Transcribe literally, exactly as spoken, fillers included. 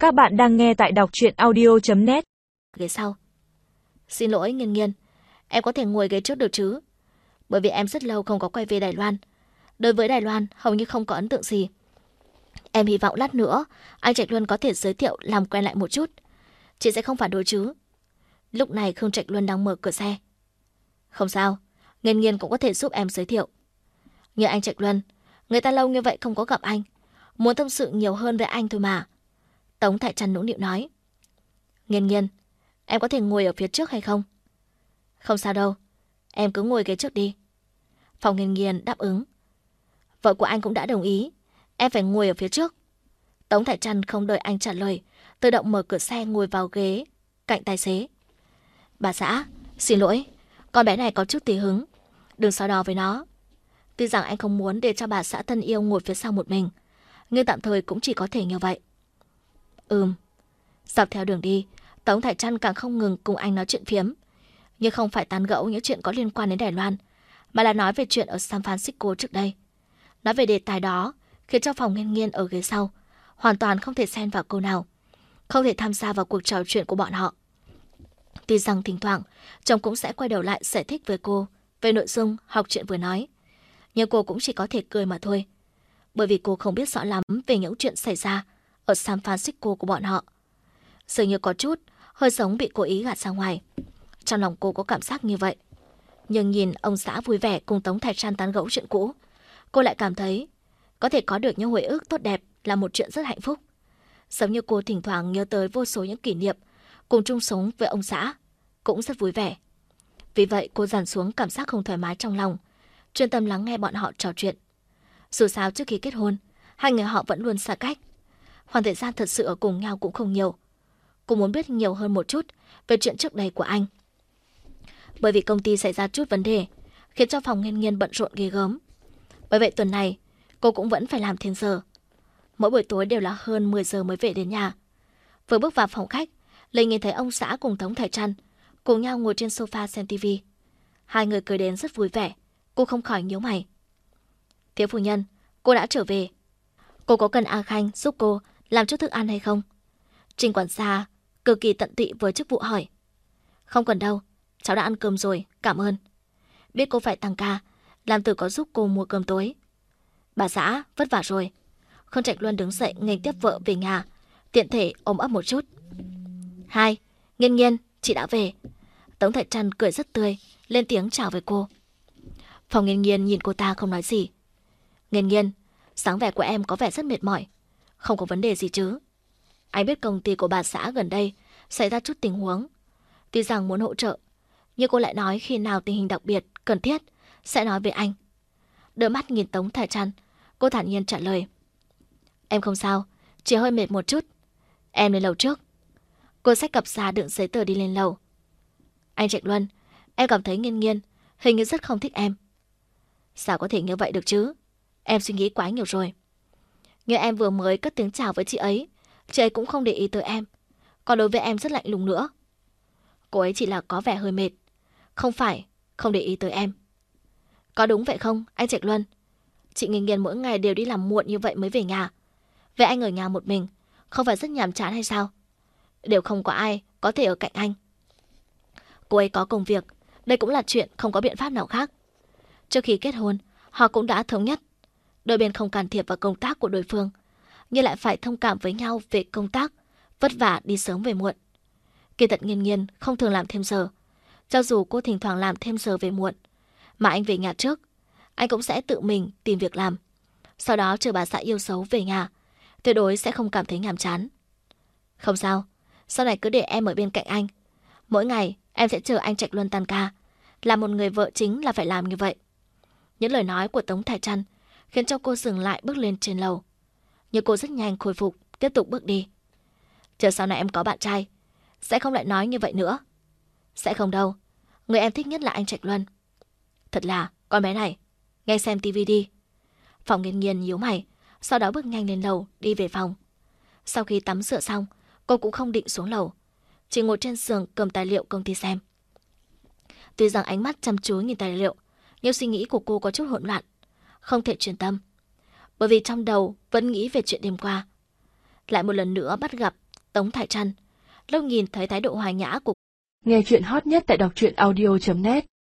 Các bạn đang nghe tại đọc truyện audio chấm net. Ghế sau. Xin lỗi Nghiên Nghiên, em có thể ngồi ghế trước được chứ? Bởi vì em rất lâu không có quay về Đài Loan. Đối với Đài Loan hầu như không có ấn tượng gì. Em hy vọng lát nữa anh Trạch Luân có thể giới thiệu làm quen lại một chút. Chị sẽ không phản đối chứ? Lúc này Khương Trạch Luân đang mở cửa xe. Không sao, Nghiên Nghiên cũng có thể giúp em giới thiệu. Nhưng anh Trạch Luân, người ta lâu như vậy không có gặp anh, muốn tâm sự nhiều hơn với anh thôi mà. Tống Thải Trăn nũng nịu nói. Nghiên Nghiên, em có thể ngồi ở phía trước hay không? Không sao đâu, em cứ ngồi ghế trước đi. Phòng Nghiên Nghiên đáp ứng. Vợ của anh cũng đã đồng ý, em phải ngồi ở phía trước. Tống Thải Trăn không đợi anh trả lời, tự động mở cửa xe ngồi vào ghế cạnh tài xế. Bà xã, xin lỗi, con bé này có chút tí hứng, đừng so đo với nó. Tuy rằng anh không muốn để cho bà xã thân yêu ngồi phía sau một mình, nhưng tạm thời cũng chỉ có thể như vậy. Ừm. Dọc theo đường đi, Tống Thải Trăn càng không ngừng cùng anh nói chuyện phiếm. Nhưng không phải tán gẫu những chuyện có liên quan đến Đài Loan, mà là nói về chuyện ở San Francisco trước đây. Nói về đề tài đó khiến cho Phòng Nghiên Nghiên ở ghế sau hoàn toàn không thể xen vào câu nào, không thể tham gia vào cuộc trò chuyện của bọn họ. Tuy rằng thỉnh thoảng chồng cũng sẽ quay đầu lại giải thích với cô về nội dung học chuyện vừa nói, nhưng cô cũng chỉ có thể cười mà thôi, bởi vì cô không biết rõ lắm về những chuyện xảy ra ở San Francisco của bọn họ. Dường như có chút hơi giống bị cố ý gạt ra ngoài. Trong lòng cô có cảm giác như vậy. Nhưng nhìn ông xã vui vẻ cùng Tống Thải Trăn tán gẫu chuyện cũ, cô lại cảm thấy có thể có được những hồi ức tốt đẹp là một chuyện rất hạnh phúc. Giống như cô thỉnh thoảng nhớ tới vô số những kỷ niệm cùng chung sống với ông xã, cũng rất vui vẻ. Vì vậy cô dàn xuống cảm giác không thoải mái trong lòng, chuyên tâm lắng nghe bọn họ trò chuyện. Dù sao trước khi kết hôn, hai người họ vẫn luôn xa cách. Khoảng thời gian thật sự ở cùng nhau cũng không nhiều. Cô muốn biết nhiều hơn một chút về chuyện trước đây của anh. Bởi vì công ty xảy ra chút vấn đề, khiến cho Phòng Nghiên Nghiên bận rộn ghê gớm. Bởi vậy tuần này, cô cũng vẫn phải làm thêm giờ. Mỗi buổi tối đều là hơn mười giờ mới về đến nhà. Vừa bước vào phòng khách, lại nhìn thấy ông xã cùng Tống Thải Trăn cùng nhau ngồi trên sofa xem tivi. Hai người cười đến rất vui vẻ, cô không khỏi nhíu mày. Thiếu phu nhân, cô đã trở về. Cô có cần A Khanh giúp cô làm chút thức ăn hay không? Trình quản gia cực kỳ tận tụy với chức vụ hỏi. Không cần đâu, cháu đã ăn cơm rồi, cảm ơn. Biết cô phải tăng ca, làm từ có giúp cô mua cơm tối. Bà xã, vất vả rồi. Khương Trạch Luân đứng dậy nghênh tiếp vợ về nhà, tiện thể ôm ấp một chút. Hai, Nghiên Nghiên, chị đã về. Tống Thải Trăn cười rất tươi, lên tiếng chào với cô. Phòng Nghiên Nghiên nhìn cô ta không nói gì. Nghiên Nghiên, dáng vẻ của em có vẻ rất mệt mỏi, không có vấn đề gì chứ? Anh biết công ty của bà xã gần đây xảy ra chút tình huống. Tuy rằng muốn hỗ trợ, nhưng cô lại nói khi nào tình hình đặc biệt, cần thiết, sẽ nói với anh. Đôi mắt nhìn Tống Thải Trăn, cô thản nhiên trả lời. Em không sao, chỉ hơi mệt một chút. Em lên lầu trước. Cô xách cặp ra đựng giấy tờ đi lên lầu. Anh Trạch Luân, em cảm thấy Nghiên Nghiên hình như rất không thích em. Sao có thể như vậy được chứ? Em suy nghĩ quá nhiều rồi. Nhưng em vừa mới cất tiếng chào với chị ấy, chị ấy cũng không để ý tới em. Còn đối với em rất lạnh lùng nữa. Cô ấy chỉ là có vẻ hơi mệt, không phải không để ý tới em. Có đúng vậy không, anh Trạch Luân? Chị Nghiên Nghiên mỗi ngày đều đi làm muộn như vậy mới về nhà. Vậy anh ở nhà một mình, không phải rất nhàm chán hay sao? Đều không có ai có thể ở cạnh anh. Cô ấy có công việc, đây cũng là chuyện không có biện pháp nào khác. Trước khi kết hôn, họ cũng đã thống nhất đôi bên không can thiệp vào công tác của đối phương, nhưng lại phải thông cảm với nhau về công tác, vất vả đi sớm về muộn. Kỳ thật Nghiên Nghiên không thường làm thêm giờ. Cho dù cô thỉnh thoảng làm thêm giờ về muộn, mà anh về nhà trước, anh cũng sẽ tự mình tìm việc làm. Sau đó chờ bà xã yêu dấu về nhà, tuyệt đối sẽ không cảm thấy nhàm chán. Không sao, sau này cứ để em ở bên cạnh anh. Mỗi ngày em sẽ chờ anh Trạch Luân tan ca. Là một người vợ chính là phải làm như vậy. Những lời nói của Tống Thải Trăn khiến cho cô dừng lại bước lên trên lầu. Nhưng cô rất nhanh khôi phục, tiếp tục bước đi. Chờ sau này em có bạn trai, sẽ không lại nói như vậy nữa. Sẽ không đâu, người em thích nhất là anh Trạch Luân. Thật là, con bé này, nghe xem tivi đi. Phòng Nghiên Nghiên nhíu mày, sau đó bước nhanh lên lầu, đi về phòng. Sau khi tắm rửa xong, cô cũng không định xuống lầu, chỉ ngồi trên giường cầm tài liệu công ty xem. Tuy rằng ánh mắt chăm chú nhìn tài liệu, nhưng suy nghĩ của cô có chút hỗn loạn, không thể chuyên tâm. Bởi vì trong đầu vẫn nghĩ về chuyện đêm qua. Lại một lần nữa bắt gặp Tống Thải Trăn. Lúc nhìn thấy thái độ hòa nhã của Nghe chuyện hot nhất tại đọc truyện audio chấm net